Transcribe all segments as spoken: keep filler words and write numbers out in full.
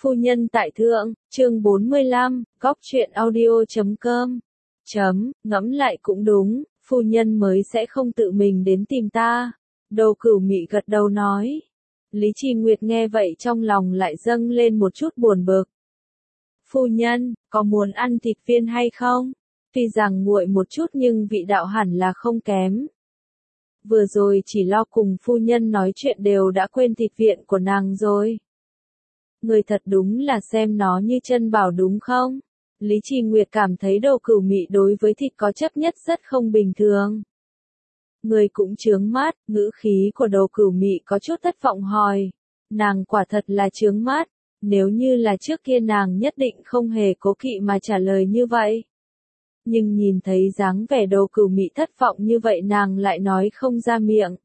Phu nhân tại thượng, chương bốn mươi lăm, góc truyện audio chấm com. Chấm, ngẫm lại cũng đúng, phu nhân mới sẽ không tự mình đến tìm ta. Đồ Cửu Mị gật đầu nói. Lý Trì Nguyệt nghe vậy trong lòng lại dâng lên một chút buồn bực. Phu nhân, có muốn ăn thịt viên hay không? Tuy rằng nguội một chút nhưng vị đạo hẳn là không kém. Vừa rồi chỉ lo cùng phu nhân nói chuyện đều đã quên thịt viện của nàng rồi. Người thật đúng là xem nó như chân bảo đúng không? Lý Trì Nguyệt cảm thấy Đồ Cửu Mị đối với thịt có chấp nhất rất không bình thường. Người cũng chướng mắt, ngữ khí của Đồ Cửu Mị có chút thất vọng hỏi. Nàng quả thật là chướng mắt, nếu như là trước kia nàng nhất định không hề cố kỵ mà trả lời như vậy. Nhưng nhìn thấy dáng vẻ Đồ Cửu Mị thất vọng như vậy nàng lại nói không ra miệng.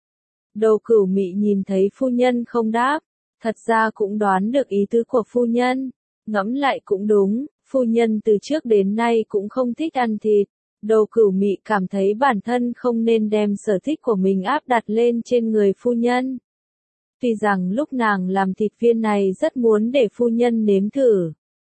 Đồ Cửu Mị nhìn thấy phu nhân không đáp, thật ra cũng đoán được ý tứ của phu nhân. Ngẫm lại cũng đúng, phu nhân từ trước đến nay cũng không thích ăn thịt. Đồ Cửu Mị cảm thấy bản thân không nên đem sở thích của mình áp đặt lên trên người phu nhân. Tuy rằng lúc nàng làm thịt viên này rất muốn để phu nhân nếm thử.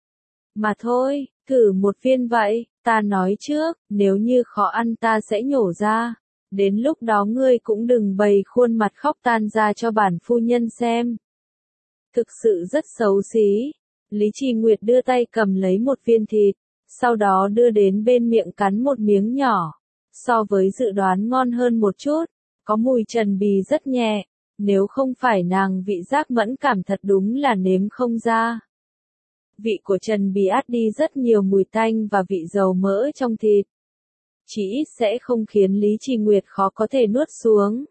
Mà thôi, thử một viên vậy, ta nói trước, nếu như khó ăn ta sẽ nhổ ra. Đến lúc đó ngươi cũng đừng bày khuôn mặt khóc tan ra cho bản phu nhân xem. Thực sự rất xấu xí. Lý Trì Nguyệt đưa tay cầm lấy một viên thịt, sau đó đưa đến bên miệng cắn một miếng nhỏ. So với dự đoán ngon hơn một chút, có mùi trần bì rất nhẹ, nếu không phải nàng vị giác mẫn cảm thật đúng là nếm không ra. Vị của trần bì át đi rất nhiều mùi tanh và vị dầu mỡ trong thịt. Chỉ ít sẽ không khiến Lý Trì Nguyệt khó có thể nuốt xuống.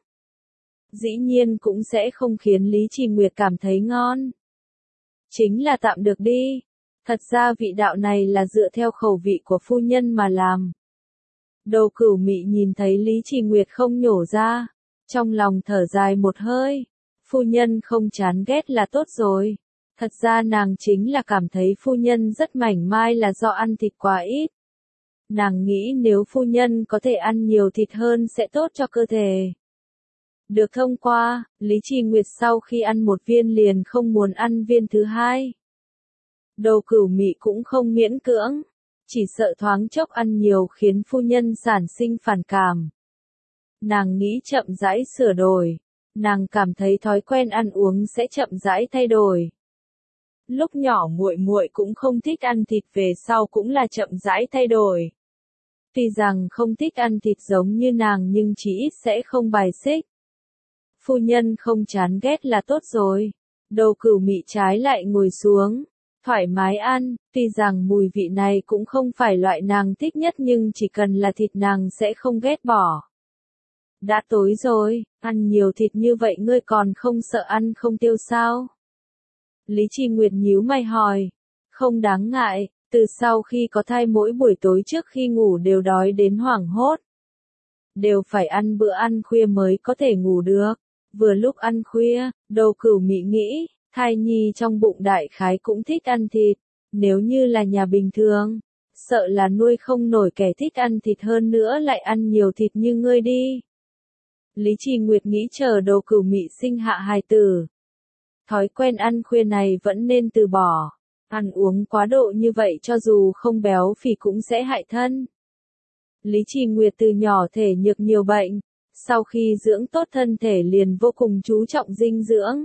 Dĩ nhiên cũng sẽ không khiến Lý Trì Nguyệt cảm thấy ngon. Chính là tạm được đi. Thật ra vị đạo này là dựa theo khẩu vị của phu nhân mà làm. Đồ Cửu Mị nhìn thấy Lý Trì Nguyệt không nhổ ra, trong lòng thở dài một hơi. Phu nhân không chán ghét là tốt rồi. Thật ra nàng chính là cảm thấy phu nhân rất mảnh mai là do ăn thịt quá ít. Nàng nghĩ nếu phu nhân có thể ăn nhiều thịt hơn sẽ tốt cho cơ thể. Được thông qua, Lý Trì Nguyệt sau khi ăn một viên liền không muốn ăn viên thứ hai. Đồ Cửu Mị cũng không miễn cưỡng, chỉ sợ thoáng chốc ăn nhiều khiến phu nhân sản sinh phản cảm. Nàng nghĩ chậm rãi sửa đổi, nàng cảm thấy thói quen ăn uống sẽ chậm rãi thay đổi. Lúc nhỏ muội muội cũng không thích ăn thịt về sau cũng là chậm rãi thay đổi. Tuy rằng không thích ăn thịt giống như nàng nhưng chỉ ít sẽ không bài xích. Phu nhân không chán ghét là tốt rồi. Đồ Cửu Mị trái lại ngồi xuống, thoải mái ăn, tuy rằng mùi vị này cũng không phải loại nàng thích nhất nhưng chỉ cần là thịt nàng sẽ không ghét bỏ. Đã tối rồi, ăn nhiều thịt như vậy ngươi còn không sợ ăn không tiêu sao? Lý Trì Nguyệt nhíu mày hỏi. Không đáng ngại, từ sau khi có thai mỗi buổi tối trước khi ngủ đều đói đến hoảng hốt. Đều phải ăn bữa ăn khuya mới có thể ngủ được. Vừa lúc ăn khuya, Đồ Cửu Mị nghĩ, thai nhi trong bụng đại khái cũng thích ăn thịt. Nếu như là nhà bình thường, sợ là nuôi không nổi kẻ thích ăn thịt hơn nữa lại ăn nhiều thịt như ngươi đi. Lý Trì Nguyệt nghĩ chờ Đồ Cửu Mị sinh hạ hài tử. Thói quen ăn khuya này vẫn nên từ bỏ. Ăn uống quá độ như vậy cho dù không béo phì cũng sẽ hại thân. Lý Trì Nguyệt từ nhỏ thể nhược nhiều bệnh, sau khi dưỡng tốt thân thể liền vô cùng chú trọng dinh dưỡng.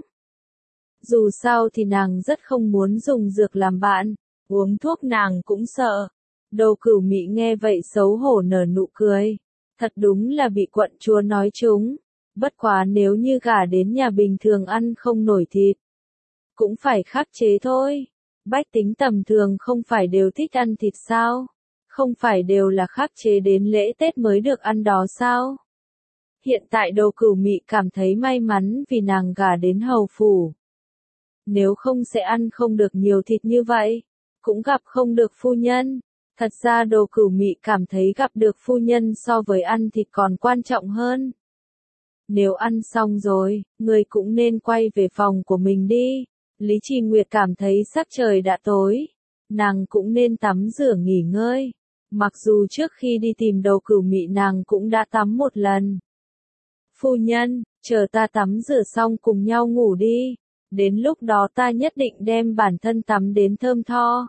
Dù sao thì nàng rất không muốn dùng dược làm bạn, uống thuốc nàng cũng sợ. Đồ Cửu Mị nghe vậy xấu hổ nở nụ cười. Thật đúng là bị quận chúa nói trúng. Bất quá nếu như gả đến nhà bình thường ăn không nổi thịt, cũng phải khắc chế thôi. Bách tính tầm thường không phải đều thích ăn thịt sao? Không phải đều là khắc chế đến lễ Tết mới được ăn đó sao? Hiện tại Đồ Cửu Mị cảm thấy may mắn vì nàng gả đến hầu phủ. Nếu không sẽ ăn không được nhiều thịt như vậy, cũng gặp không được phu nhân. Thật ra Đồ Cửu Mị cảm thấy gặp được phu nhân so với ăn thịt còn quan trọng hơn. Nếu ăn xong rồi, người cũng nên quay về phòng của mình đi. Lý Trì Nguyệt cảm thấy sắc trời đã tối, nàng cũng nên tắm rửa nghỉ ngơi. Mặc dù trước khi đi tìm Đồ Cửu Mị nàng cũng đã tắm một lần. Phu nhân, chờ ta tắm rửa xong cùng nhau ngủ đi. Đến lúc đó ta nhất định đem bản thân tắm đến thơm tho.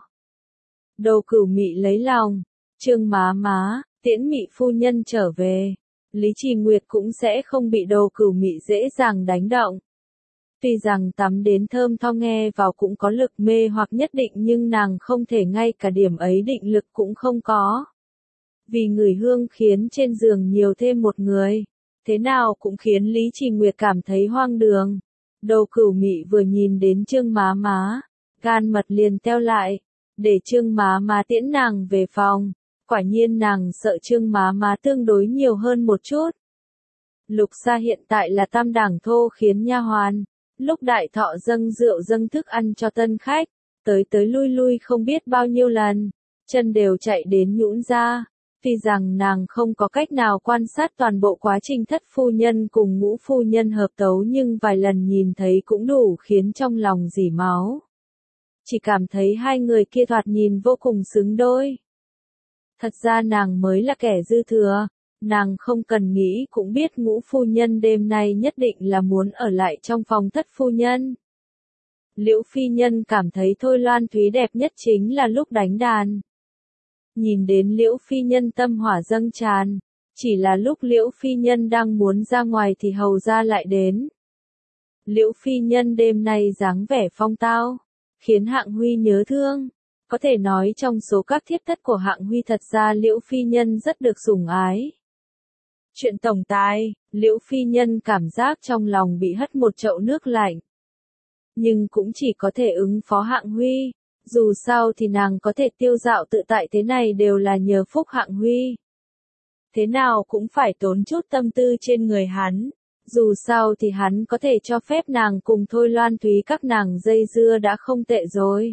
Đồ Cửu Mị lấy lòng, Trương má má, tiễn Mị phu nhân trở về. Lý Trì Nguyệt cũng sẽ không bị Đồ Cửu Mị dễ dàng đánh động. Tuy rằng tắm đến thơm tho nghe vào cũng có lực mê hoặc nhất định nhưng nàng không thể ngay cả điểm ấy định lực cũng không có. Vì người hương khiến trên giường nhiều thêm một người, thế nào cũng khiến Lý Trì Nguyệt cảm thấy hoang đường. Đồ Cửu Mị vừa nhìn đến Trương má má, gan mật liền teo lại, để Trương má má tiễn nàng về phòng. Quả nhiên nàng sợ Trương má má tương đối nhiều hơn một chút. Lục Sa hiện tại là tam đẳng thô khiến nha hoàn, lúc đại thọ dâng rượu dâng thức ăn cho tân khách, tới tới lui lui không biết bao nhiêu lần, chân đều chạy đến nhũn ra. Tuy rằng nàng không có cách nào quan sát toàn bộ quá trình thất phu nhân cùng ngũ phu nhân hợp tấu nhưng vài lần nhìn thấy cũng đủ khiến trong lòng rỉ máu. Chỉ cảm thấy hai người kia thoạt nhìn vô cùng xứng đôi. Thật ra nàng mới là kẻ dư thừa, nàng không cần nghĩ cũng biết ngũ phu nhân đêm nay nhất định là muốn ở lại trong phòng thất phu nhân. Liễu phi nhân cảm thấy Thôi Loan Thúy đẹp nhất chính là lúc đánh đàn. Nhìn đến Liễu phi nhân tâm hỏa dâng tràn, chỉ là lúc Liễu phi nhân đang muốn ra ngoài thì hầu gia lại đến. Liễu phi nhân đêm nay dáng vẻ phong tao, khiến Hạng Huy nhớ thương. Có thể nói trong số các thiếp thất của Hạng Huy thật ra Liễu phi nhân rất được sủng ái. Chuyện tổng tài, Liễu phi nhân cảm giác trong lòng bị hất một chậu nước lạnh. Nhưng cũng chỉ có thể ứng phó Hạng Huy, dù sao thì nàng có thể tiêu dạo tự tại thế này đều là nhờ phúc Hạng Huy. Thế nào cũng phải tốn chút tâm tư trên người hắn, dù sao thì hắn có thể cho phép nàng cùng Thôi Loan Thúy các nàng dây dưa đã không tệ rồi.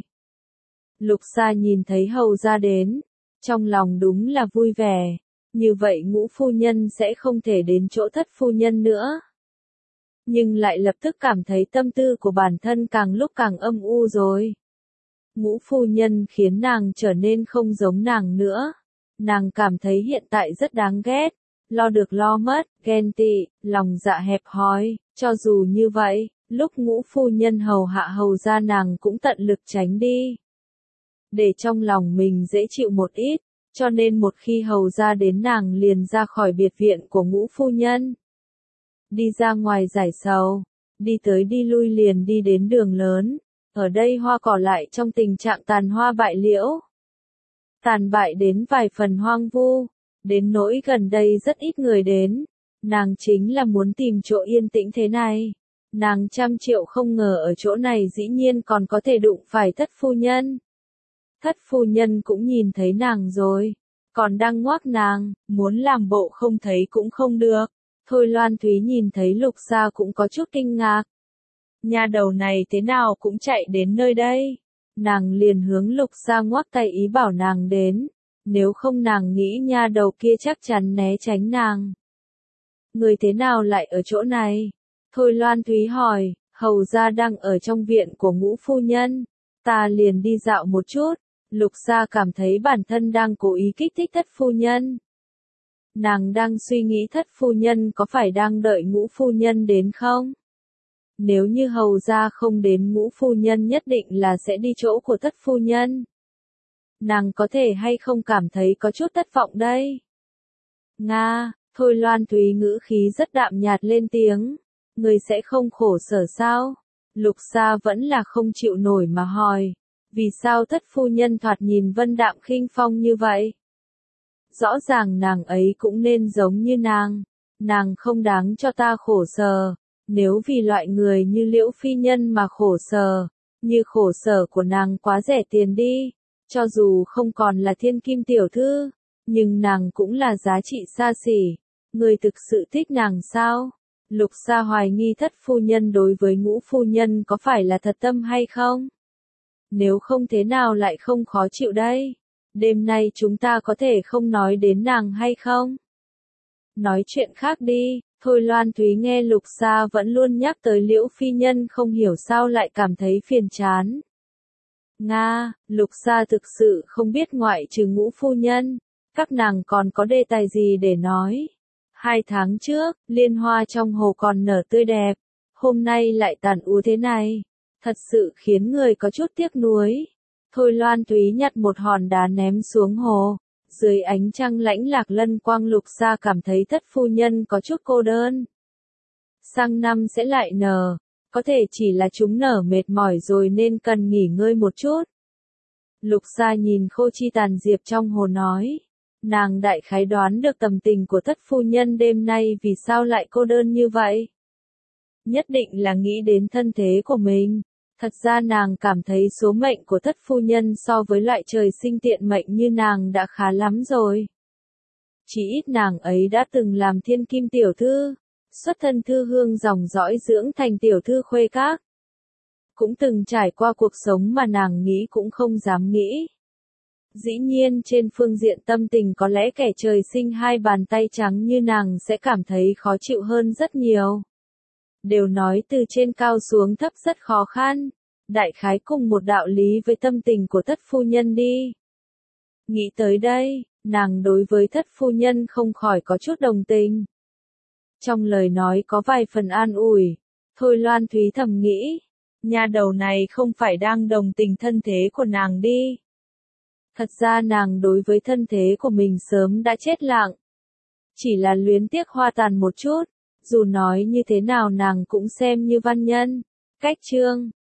Lục Sa nhìn thấy hầu gia đến, trong lòng đúng là vui vẻ, như vậy ngũ phu nhân sẽ không thể đến chỗ thất phu nhân nữa. Nhưng lại lập tức cảm thấy tâm tư của bản thân càng lúc càng âm u rồi. Ngũ phu nhân khiến nàng trở nên không giống nàng nữa. Nàng cảm thấy hiện tại rất đáng ghét, lo được lo mất, ghen tị, lòng dạ hẹp hòi. Cho dù như vậy, lúc ngũ phu nhân hầu hạ hầu gia nàng cũng tận lực tránh đi, để trong lòng mình dễ chịu một ít, cho nên một khi hầu gia đến nàng liền ra khỏi biệt viện của ngũ phu nhân. Đi ra ngoài giải sầu, đi tới đi lui liền đi đến đường lớn, ở đây hoa cỏ lại trong tình trạng tàn hoa bại liễu. Tàn bại đến vài phần hoang vu, đến nỗi gần đây rất ít người đến, nàng chính là muốn tìm chỗ yên tĩnh thế này. Nàng trăm triệu không ngờ ở chỗ này dĩ nhiên còn có thể đụng phải thất phu nhân. Thất phu nhân cũng nhìn thấy nàng rồi, còn đang ngoác nàng, muốn làm bộ không thấy cũng không được. Thôi Loan Thúy nhìn thấy Lục Sa cũng có chút kinh ngạc. Nha đầu này thế nào cũng chạy đến nơi đây. Nàng liền hướng Lục Sa ngoắc tay ý bảo nàng đến, nếu không nàng nghĩ nha đầu kia chắc chắn né tránh nàng. Người thế nào lại ở chỗ này? Thôi Loan Thúy hỏi, hầu gia đang ở trong viện của ngũ phu nhân, ta liền đi dạo một chút. Lục Sa cảm thấy bản thân đang cố ý kích thích thất phu nhân. Nàng đang suy nghĩ thất phu nhân có phải đang đợi ngũ phu nhân đến không? Nếu như hầu gia không đến ngũ phu nhân nhất định là sẽ đi chỗ của thất phu nhân. Nàng có thể hay không cảm thấy có chút thất vọng đây? Nga, Thôi Loan Thúy ngữ khí rất đạm nhạt lên tiếng. Người sẽ không khổ sở sao? Lục Sa vẫn là không chịu nổi mà hỏi. Vì sao thất phu nhân thoạt nhìn vân đạm khinh phong như vậy? Rõ ràng nàng ấy cũng nên giống như nàng. Nàng không đáng cho ta khổ sở. Nếu vì loại người như Liễu phi nhân mà khổ sở, như khổ sở của nàng quá rẻ tiền đi. Cho dù không còn là thiên kim tiểu thư, nhưng nàng cũng là giá trị xa xỉ. Người thực sự thích nàng sao? Lục Sa hoài nghi thất phu nhân đối với ngũ phu nhân có phải là thật tâm hay không? Nếu không thế nào lại không khó chịu đây? Đêm nay chúng ta có thể không nói đến nàng hay không? Nói chuyện khác đi. Thôi Loan Thúy nghe Lục Sa vẫn luôn nhắc tới Liễu phi nhân không hiểu sao lại cảm thấy phiền chán. Nga, Lục Sa thực sự không biết ngoại trừ ngũ phu nhân, các nàng còn có đề tài gì để nói. Hai tháng trước, liên hoa trong hồ còn nở tươi đẹp, hôm nay lại tàn úa thế này. Thật sự khiến người có chút tiếc nuối. Thôi Loan Thúy nhặt một hòn đá ném xuống hồ. Dưới ánh trăng lãnh lạc lân quang Lục Gia cảm thấy thất phu nhân có chút cô đơn. Sang năm sẽ lại nở. Có thể chỉ là chúng nở mệt mỏi rồi nên cần nghỉ ngơi một chút. Lục Gia nhìn Khô Chi tàn diệp trong hồ nói. Nàng đại khái đoán được tầm tình của thất phu nhân đêm nay vì sao lại cô đơn như vậy. Nhất định là nghĩ đến thân thế của mình. Thật ra nàng cảm thấy số mệnh của thất phu nhân so với loại trời sinh tiện mệnh như nàng đã khá lắm rồi. Chỉ ít nàng ấy đã từng làm thiên kim tiểu thư, xuất thân thư hương dòng dõi dưỡng thành tiểu thư khuê các. Cũng từng trải qua cuộc sống mà nàng nghĩ cũng không dám nghĩ. Dĩ nhiên trên phương diện tâm tình có lẽ kẻ trời sinh hai bàn tay trắng như nàng sẽ cảm thấy khó chịu hơn rất nhiều. Đều nói từ trên cao xuống thấp rất khó khăn. Đại khái cùng một đạo lý với tâm tình của thất phu nhân đi. Nghĩ tới đây, nàng đối với thất phu nhân không khỏi có chút đồng tình. Trong lời nói có vài phần an ủi. Thôi Loan Thúy thầm nghĩ. Nhà đầu này không phải đang đồng tình thân thế của nàng đi. Thật ra nàng đối với thân thế của mình sớm đã chết lặng. Chỉ là luyến tiếc hoa tàn một chút. Dù nói như thế nào nàng cũng xem như văn nhân. Cách chương